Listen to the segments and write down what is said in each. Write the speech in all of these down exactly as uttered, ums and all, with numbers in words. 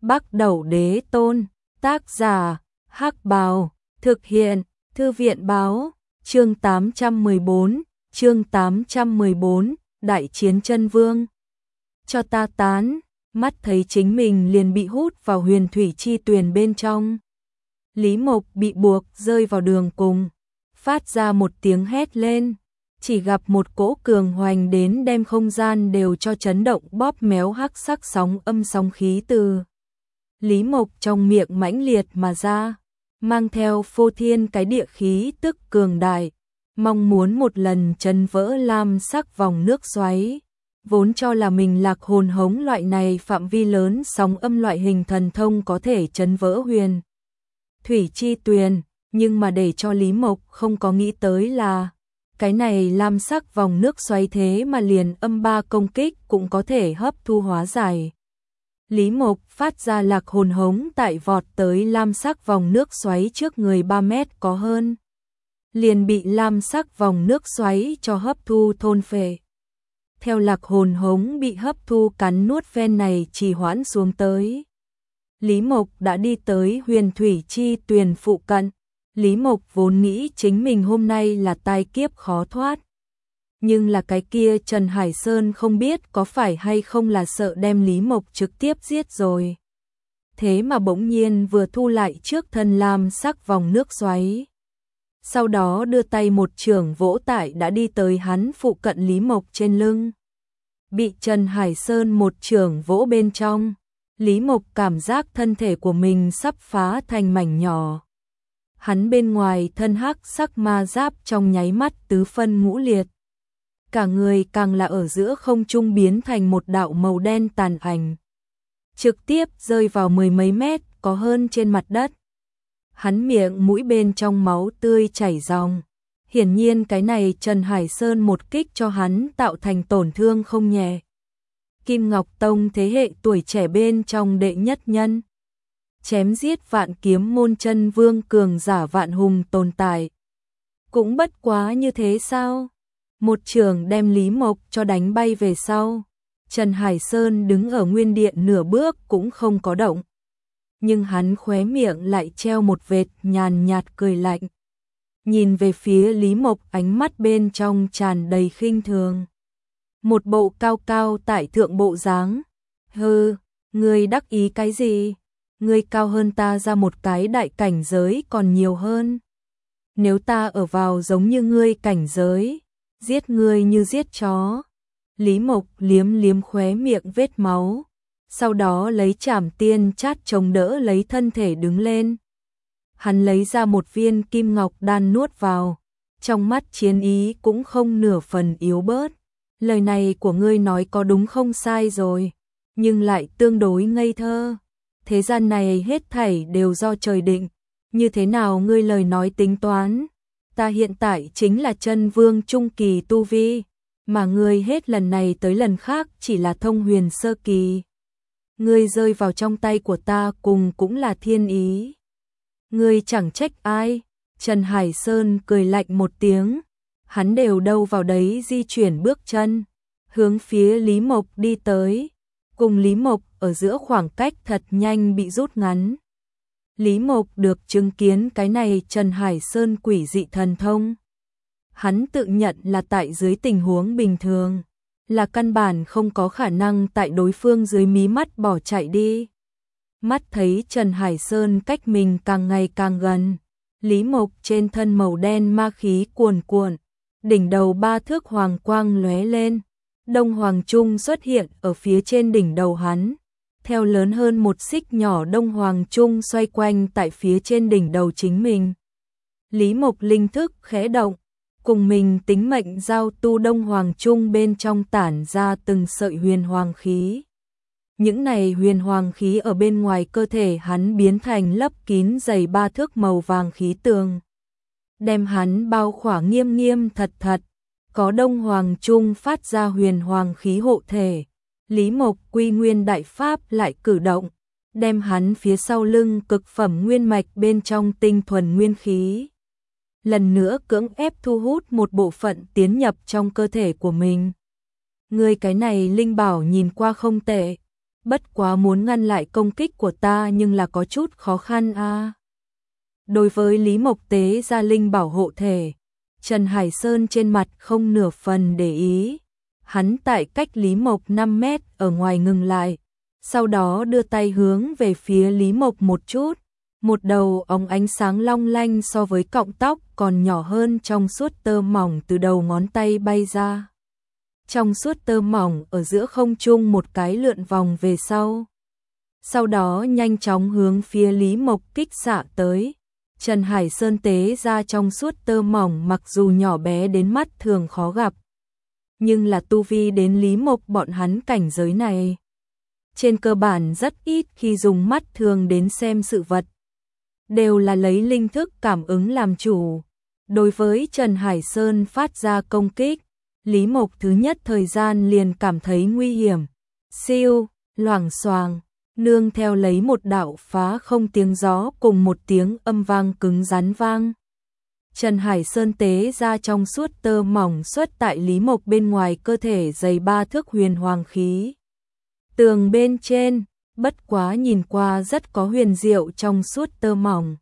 Bắc Đẩu Đế Tôn, tác giả, Hắc Bào, thực hiện, Thư viện báo, chương tám trăm mười bốn, chương tám trăm mười bốn, Đại chiến chân vương. Cho ta tán, mắt thấy chính mình liền bị hút vào huyền thủy chi tuyền bên trong. Lý Mộc bị buộc rơi vào đường cùng, phát ra một tiếng hét lên, chỉ gặp một cỗ cường hoành đến đem không gian đều cho chấn động bóp méo hắc sắc sóng âm sóng khí từ Lý Mộc trong miệng mãnh liệt mà ra, mang theo phô thiên cái địa khí tức cường đại, mong muốn một lần chấn vỡ lam sắc vòng nước xoáy. Vốn cho là mình lạc hồn hống loại này phạm vi lớn sóng âm loại hình thần thông có thể chấn vỡ huyền thủy chi tuyền, nhưng mà để cho Lý Mộc không có nghĩ tới là cái này lam sắc vòng nước xoáy thế mà liền âm ba công kích cũng có thể hấp thu hóa giải. Lý Mộc phát ra lạc hồn hống tại vọt tới lam sắc vòng nước xoáy trước người ba mét có hơn, liền bị lam sắc vòng nước xoáy cho hấp thu thôn phệ. Theo lạc hồn hống bị hấp thu cắn nuốt ven này trì hoãn xuống tới, Lý Mộc đã đi tới huyền thủy chi tuyền phụ cận. Lý Mộc vốn nghĩ chính mình hôm nay là tai kiếp khó thoát, nhưng là cái kia Trần Hải Sơn không biết có phải hay không là sợ đem Lý Mộc trực tiếp giết rồi. Thế mà bỗng nhiên vừa thu lại trước thân lam sắc vòng nước xoáy, sau đó đưa tay một chưởng vỗ tại đã đi tới hắn phụ cận Lý Mộc trên lưng. Bị Trần Hải Sơn một chưởng vỗ bên trong, Lý Mộc cảm giác thân thể của mình sắp phá thành mảnh nhỏ. Hắn bên ngoài thân hắc sắc ma giáp trong nháy mắt tứ phân ngũ liệt. Cả người càng là ở giữa không trung biến thành một đạo màu đen tàn ảnh, trực tiếp rơi vào mười mấy mét có hơn trên mặt đất. Hắn miệng mũi bên trong máu tươi chảy ròng. Hiển nhiên cái này Trần Hải Sơn một kích cho hắn tạo thành tổn thương không nhẹ. Kim Ngọc Tông thế hệ tuổi trẻ bên trong đệ nhất nhân, chém giết vạn kiếm môn chân vương cường giả vạn hùng tồn tại. Cũng bất quá như thế sao? Một trường đem Lý Mộc cho đánh bay về sau. Trần Hải Sơn đứng ở nguyên điện nửa bước cũng không có động. Nhưng hắn khóe miệng lại treo một vệt nhàn nhạt cười lạnh. Nhìn về phía Lý Mộc ánh mắt bên trong tràn đầy khinh thường. Một bộ cao cao tại thượng bộ dáng. Hừ, ngươi đắc ý cái gì? Ngươi cao hơn ta ra một cái đại cảnh giới còn nhiều hơn. Nếu ta ở vào giống như ngươi cảnh giới, giết ngươi như giết chó. Lý Mộc liếm liếm khóe miệng vết máu, sau đó lấy trảm tiên chát chống đỡ lấy thân thể đứng lên. Hắn lấy ra một viên kim ngọc đan nuốt vào, trong mắt chiến ý cũng không nửa phần yếu bớt. Lời này của ngươi nói có đúng không sai rồi, nhưng lại tương đối ngây thơ. Thế gian này hết thảy đều do trời định, như thế nào ngươi lời nói tính toán? Ta hiện tại chính là chân vương trung kỳ tu vi, mà ngươi hết lần này tới lần khác chỉ là thông huyền sơ kỳ. Ngươi rơi vào trong tay của ta cùng cũng là thiên ý. Ngươi chẳng trách ai. Trần Hải Sơn cười lạnh một tiếng, hắn đều đâu vào đấy di chuyển bước chân, hướng phía Lý Mộc đi tới. Cùng Lý Mộc ở giữa khoảng cách thật nhanh bị rút ngắn. Lý Mộc được chứng kiến cái này Trần Hải Sơn quỷ dị thần thông. Hắn tự nhận là tại dưới tình huống bình thường, là căn bản không có khả năng tại đối phương dưới mí mắt bỏ chạy đi. Mắt thấy Trần Hải Sơn cách mình càng ngày càng gần, Lý Mộc trên thân màu đen ma khí cuồn cuộn, đỉnh đầu ba thước hoàng quang lóe lên. Đông Hoàng Trung xuất hiện ở phía trên đỉnh đầu hắn, theo lớn hơn một xích nhỏ Đông Hoàng Trung xoay quanh tại phía trên đỉnh đầu chính mình. Lý Mộc linh thức khẽ động, cùng mình tính mệnh giao tu Đông Hoàng Trung bên trong tản ra từng sợi huyền hoàng khí. Những này huyền hoàng khí ở bên ngoài cơ thể hắn biến thành lấp kín dày ba thước màu vàng khí tường, đem hắn bao khỏa nghiêm nghiêm thật thật. Có Đông Hoàng Trung phát ra huyền hoàng khí hộ thể, Lý Mộc quy nguyên đại pháp lại cử động, đem hắn phía sau lưng cực phẩm nguyên mạch bên trong tinh thuần nguyên khí. Lần nữa cưỡng ép thu hút một bộ phận tiến nhập trong cơ thể của mình. Người cái này linh bảo nhìn qua không tệ, bất quá muốn ngăn lại công kích của ta nhưng là có chút khó khăn a. À. Đối với Lý Mộc tế ra linh bảo hộ thể, Trần Hải Sơn trên mặt không nửa phần để ý. Hắn tại cách Lý Mộc năm mét ở ngoài ngừng lại, sau đó đưa tay hướng về phía Lý Mộc một chút, một đầu ống ánh sáng long lanh so với cọng tóc còn nhỏ hơn trong suốt tơ mỏng từ đầu ngón tay bay ra. Trong suốt tơ mỏng ở giữa không trung một cái lượn vòng về sau. Sau đó nhanh chóng hướng phía Lý Mộc kích xạ tới. Trần Hải Sơn tế ra trong suốt tơ mỏng mặc dù nhỏ bé đến mắt thường khó gặp, nhưng là tu vi đến Lý Mộc bọn hắn cảnh giới này. Trên cơ bản rất ít khi dùng mắt thường đến xem sự vật, đều là lấy linh thức cảm ứng làm chủ. Đối với Trần Hải Sơn phát ra công kích, Lý Mộc thứ nhất thời gian liền cảm thấy nguy hiểm. Siêu, loảng xoàng, nương theo lấy một đạo phá không tiếng gió cùng một tiếng âm vang cứng rắn vang. Trần Hải Sơn tế ra trong suốt tơ mỏng xuất tại Lý Mộc bên ngoài cơ thể dày ba thước huyền hoàng khí. Tường bên trên, bất quá nhìn qua rất có huyền diệu trong suốt tơ mỏng,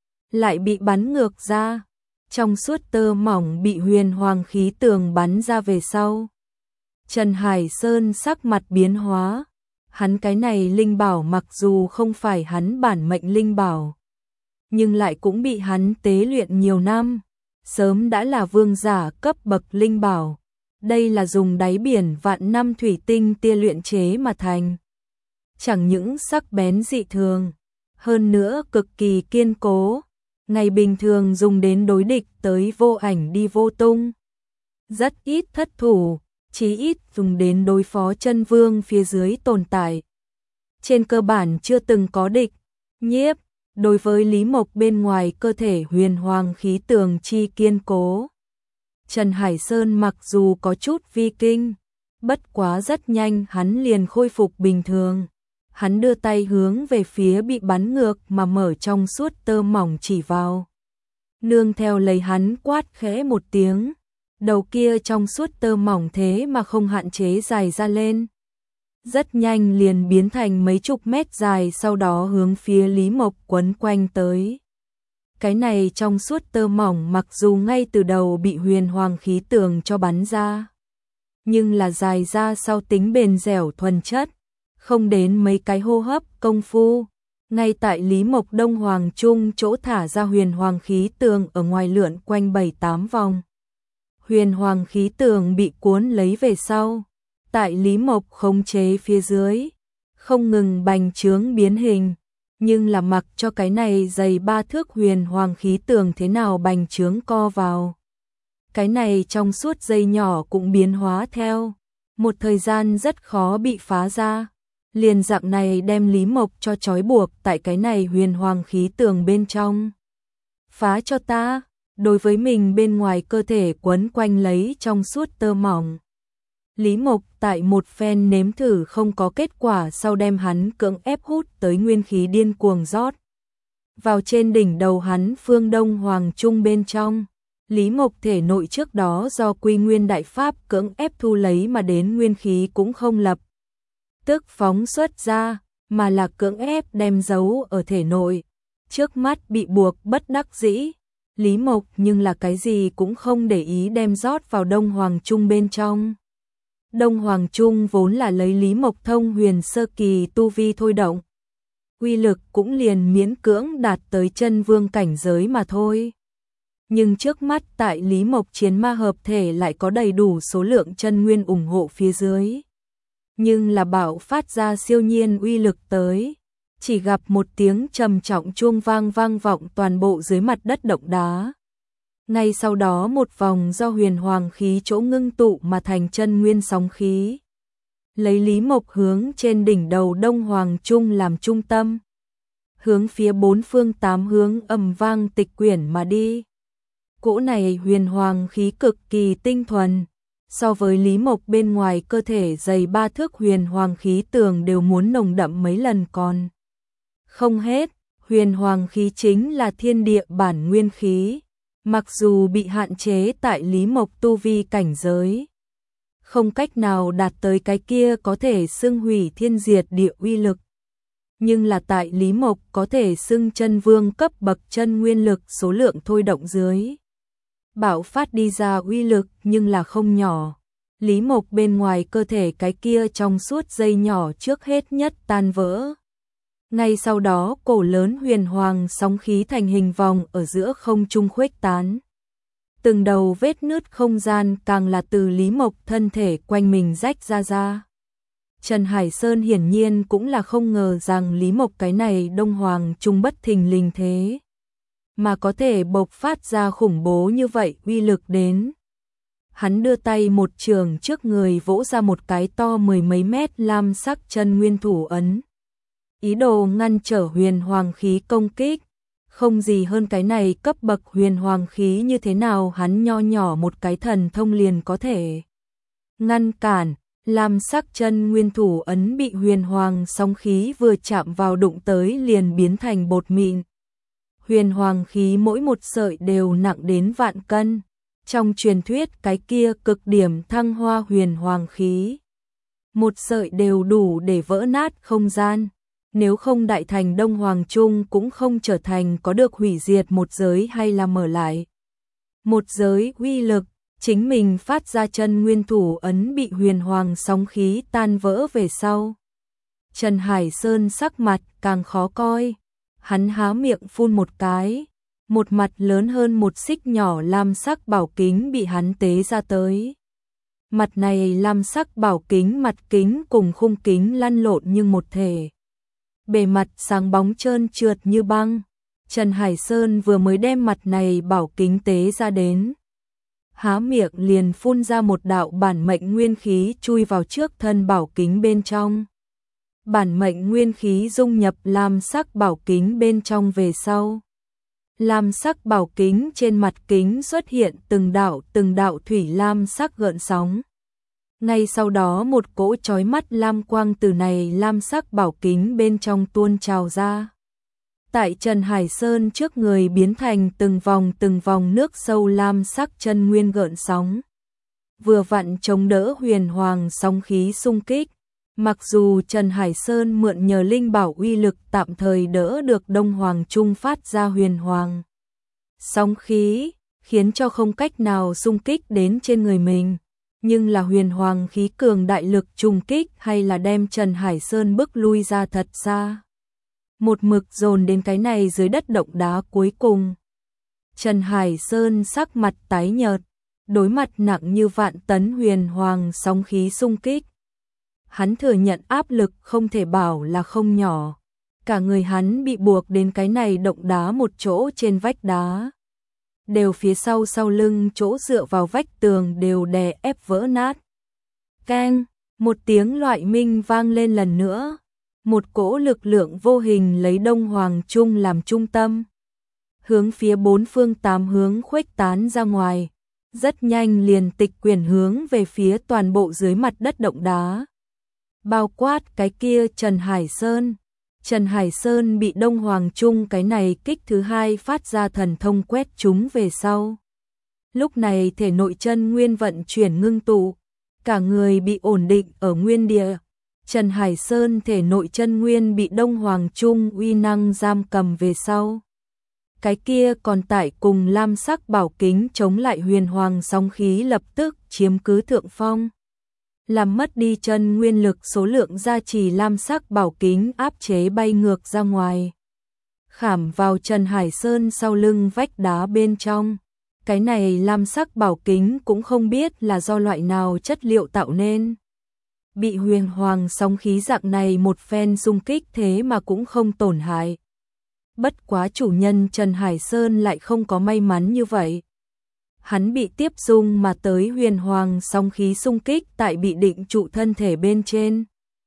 lại bị bắn ngược ra. Trong suốt tơ mỏng bị huyền hoàng khí tường bắn ra về sau. Trần Hải Sơn sắc mặt biến hóa. Hắn cái này linh bảo mặc dù không phải hắn bản mệnh linh bảo, nhưng lại cũng bị hắn tế luyện nhiều năm, sớm đã là vương giả cấp bậc linh bảo. Đây là dùng đáy biển vạn năm thủy tinh tia luyện chế mà thành. Chẳng những sắc bén dị thường, hơn nữa cực kỳ kiên cố. Ngày bình thường dùng đến đối địch tới vô ảnh đi vô tung. Rất ít thất thủ, chí ít dùng đến đối phó chân vương phía dưới tồn tại. Trên cơ bản chưa từng có địch, nhiếp. Đối với Lý Mộc bên ngoài cơ thể huyền hoàng khí tường chi kiên cố, Trần Hải Sơn mặc dù có chút vi kinh, bất quá rất nhanh hắn liền khôi phục bình thường. Hắn đưa tay hướng về phía bị bắn ngược mà mở trong suốt tơ mỏng chỉ vào. Nương theo lấy hắn quát khẽ một tiếng, đầu kia trong suốt tơ mỏng thế mà không hạn chế dài ra lên. Rất nhanh liền biến thành mấy chục mét dài, sau đó hướng phía Lý Mộc quấn quanh tới. Cái này trong suốt tơ mỏng mặc dù ngay từ đầu bị huyền hoàng khí tường cho bắn ra, nhưng là dài ra sau tính bền dẻo thuần chất, không đến mấy cái hô hấp công phu. Ngay tại Lý Mộc Đông Hoàng Trung chỗ thả ra huyền hoàng khí tường ở ngoài lượn quanh bảy tám vòng. Huyền hoàng khí tường bị cuốn lấy về sau, tại Lý Mộc khống chế phía dưới, không ngừng bành trướng biến hình, nhưng là mặc cho cái này dày ba thước huyền hoàng khí tường thế nào bành trướng co vào. Cái này trong suốt dây nhỏ cũng biến hóa theo, một thời gian rất khó bị phá ra. Liền dạng này đem Lý Mộc cho trói buộc tại cái này huyền hoàng khí tường bên trong. Phá cho ta, đối với mình bên ngoài cơ thể quấn quanh lấy trong suốt tơ mỏng. Lý Mộc tại một phen nếm thử không có kết quả sau đem hắn cưỡng ép hút tới nguyên khí điên cuồng rót vào trên đỉnh đầu hắn phương Đông Hoàng Trung bên trong. Lý Mộc thể nội trước đó do Quy Nguyên Đại Pháp cưỡng ép thu lấy mà đến nguyên khí cũng không lập tức phóng xuất ra, mà là cưỡng ép đem giấu ở thể nội. Trước mắt bị buộc bất đắc dĩ, Lý Mộc nhưng là cái gì cũng không để ý đem rót vào Đông Hoàng Trung bên trong. Đông Hoàng Trung vốn là lấy Lý Mộc thông huyền sơ kỳ tu vi thôi động, uy lực cũng liền miễn cưỡng đạt tới chân vương cảnh giới mà thôi. Nhưng trước mắt tại Lý Mộc chiến ma hợp thể lại có đầy đủ số lượng chân nguyên ủng hộ phía dưới. Nhưng là bạo phát ra siêu nhiên uy lực tới, chỉ gặp một tiếng trầm trọng chuông vang vang vọng toàn bộ dưới mặt đất động đá. Ngay sau đó một vòng do huyền hoàng khí chỗ ngưng tụ mà thành chân nguyên sóng khí, lấy Lý Mộc hướng trên đỉnh đầu Đông Hoàng Trung làm trung tâm, hướng phía bốn phương tám hướng ầm vang tịch quyển mà đi. Cỗ này huyền hoàng khí cực kỳ tinh thuần, so với Lý Mộc bên ngoài cơ thể dày ba thước huyền hoàng khí tường đều muốn nồng đậm mấy lần còn không hết. Huyền hoàng khí chính là thiên địa bản nguyên khí, mặc dù bị hạn chế tại Lý Mộc tu vi cảnh giới không cách nào đạt tới cái kia có thể xưng hủy thiên diệt địa uy lực. Nhưng là tại Lý Mộc có thể xưng chân vương cấp bậc chân nguyên lực số lượng thôi động dưới. Bạo phát đi ra uy lực nhưng là không nhỏ. Lý Mộc bên ngoài cơ thể cái kia trong suốt dây nhỏ trước hết nhất tan vỡ. Ngay sau đó cổ lớn huyền hoàng sóng khí thành hình vòng ở giữa không trung khuếch tán. Từng đầu vết nứt không gian càng là từ Lý Mộc thân thể quanh mình rách ra ra. Trần Hải Sơn hiển nhiên cũng là không ngờ rằng Lý Mộc cái này Đông Hoàng Trung bất thình lình thế, mà có thể bộc phát ra khủng bố như vậy uy lực đến. Hắn đưa tay một trường trước người vỗ ra một cái to mười mấy mét lam sắc chân nguyên thủ ấn. Ý đồ ngăn trở huyền hoàng khí công kích. Không gì hơn cái này cấp bậc huyền hoàng khí như thế nào hắn nho nhỏ một cái thần thông liền có thể ngăn cản. Lam sắc chân nguyên thủ ấn bị huyền hoàng sóng khí vừa chạm vào đụng tới liền biến thành bột mịn. Huyền hoàng khí mỗi một sợi đều nặng đến vạn cân. Trong truyền thuyết cái kia cực điểm thăng hoa huyền hoàng khí. Một sợi đều đủ để vỡ nát không gian. Nếu không đại thành Đông Hoàng Trung cũng không trở thành có được hủy diệt một giới hay là mở lại một giới uy lực. Chính mình phát ra chân nguyên thủ ấn bị huyền hoàng sóng khí tan vỡ về sau. Trần Hải Sơn sắc mặt càng khó coi. Hắn há miệng phun một cái. Một mặt lớn hơn một xích nhỏ lam sắc bảo kính bị hắn tế ra tới. Mặt này lam sắc bảo kính mặt kính cùng khung kính lăn lộn như một thể. Bề mặt sáng bóng trơn trượt như băng. Trần Hải Sơn vừa mới đem mặt này bảo kính tế ra đến. Há miệng liền phun ra một đạo bản mệnh nguyên khí chui vào trước thân bảo kính bên trong. Bản mệnh nguyên khí dung nhập lam sắc bảo kính bên trong về sau. Lam sắc bảo kính trên mặt kính xuất hiện từng đạo từng đạo thủy lam sắc gợn sóng. Ngay sau đó một cỗ chói mắt lam quang từ này lam sắc bảo kính bên trong tuôn trào ra. Tại Trần Hải Sơn trước người biến thành từng vòng từng vòng nước sâu lam sắc chân nguyên gợn sóng. Vừa vặn chống đỡ huyền hoàng sóng khí xung kích. Mặc dù Trần Hải Sơn mượn nhờ linh bảo uy lực tạm thời đỡ được Đông Hoàng Trung phát ra huyền hoàng sóng khí, khiến cho không cách nào xung kích đến trên người mình. Nhưng là huyền hoàng khí cường đại lực trùng kích hay là đem Trần Hải Sơn bức lui ra thật xa. Một mực dồn đến cái này dưới đất động đá cuối cùng. Trần Hải Sơn sắc mặt tái nhợt, đối mặt nặng như vạn tấn huyền hoàng sóng khí xung kích. Hắn thừa nhận áp lực không thể bảo là không nhỏ. Cả người hắn bị buộc đến cái này động đá một chỗ trên vách đá. Đều phía sau sau lưng chỗ dựa vào vách tường đều đè ép vỡ nát. Keng, một tiếng loại minh vang lên lần nữa. Một cỗ lực lượng vô hình lấy Đông Hoàng Trung làm trung tâm. Hướng phía bốn phương tám hướng khuếch tán ra ngoài. Rất nhanh liền tịch quyển hướng về phía toàn bộ dưới mặt đất động đá. Bao quát cái kia Trần Hải Sơn. Trần Hải Sơn bị Đông Hoàng Trung cái này kích thứ hai phát ra thần thông quét chúng về sau. Lúc này thể nội chân nguyên vận chuyển ngưng tụ. Cả người bị ổn định ở nguyên địa. Trần Hải Sơn thể nội chân nguyên bị Đông Hoàng Trung uy năng giam cầm về sau. Cái kia còn tại cùng lam sắc bảo kính chống lại huyền hoàng sóng khí lập tức chiếm cứ thượng phong. Làm mất đi chân nguyên lực số lượng gia trì lam sắc bảo kính áp chế bay ngược ra ngoài. Khảm vào Trần Hải Sơn sau lưng vách đá bên trong. Cái này lam sắc bảo kính cũng không biết là do loại nào chất liệu tạo nên. Bị huyền hoàng sóng khí dạng này một phen xung kích thế mà cũng không tổn hại. Bất quá chủ nhân Trần Hải Sơn lại không có may mắn như vậy. Hắn bị tiếp dung mà tới huyền hoàng sóng khí xung kích tại bị định trụ thân thể bên trên.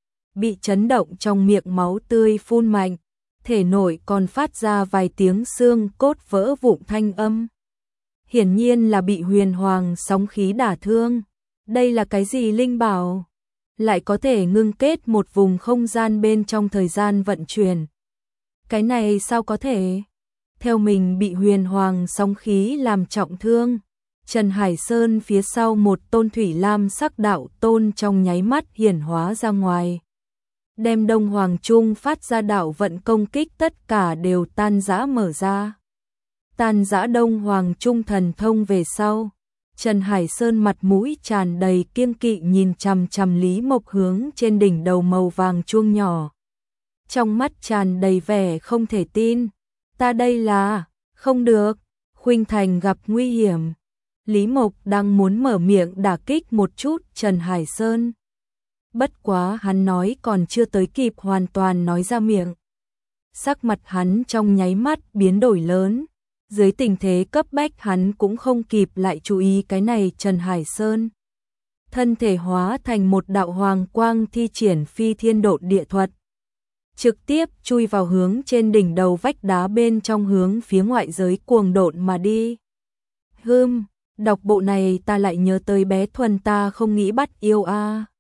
Bị chấn động trong miệng máu tươi phun mạnh, thể nội còn phát ra vài tiếng xương cốt vỡ vụn thanh âm. Hiển nhiên là bị huyền hoàng sóng khí đả thương. Đây là cái gì linh bảo? Lại có thể ngưng kết một vùng không gian bên trong thời gian vận chuyển. Cái này sao có thể? Theo mình bị huyền hoàng sóng khí làm trọng thương. Trần Hải Sơn phía sau một tôn thủy lam sắc đạo tôn trong nháy mắt hiển hóa ra ngoài. Đem Đông Hoàng Trung phát ra đạo vận công kích tất cả đều tan rã mở ra. Tan rã Đông Hoàng Trung thần thông về sau. Trần Hải Sơn mặt mũi tràn đầy kiêng kỵ nhìn chằm chằm Lý Mộc hướng trên đỉnh đầu màu vàng chuông nhỏ. Trong mắt tràn đầy vẻ không thể tin. Ta đây là, không được, Khuynh Thành gặp nguy hiểm. Lý Mộc đang muốn mở miệng đả kích một chút Trần Hải Sơn. Bất quá hắn nói còn chưa tới kịp hoàn toàn nói ra miệng. Sắc mặt hắn trong nháy mắt biến đổi lớn. Dưới tình thế cấp bách hắn cũng không kịp lại chú ý cái này Trần Hải Sơn. Thân thể hóa thành một đạo hoàng quang thi triển phi thiên độn địa thuật. Trực tiếp chui vào hướng trên đỉnh đầu vách đá bên trong hướng phía ngoại giới cuồng độn mà đi. Hừm, đọc bộ này ta lại nhớ tới bé Thuần ta không nghĩ bắt yêu a.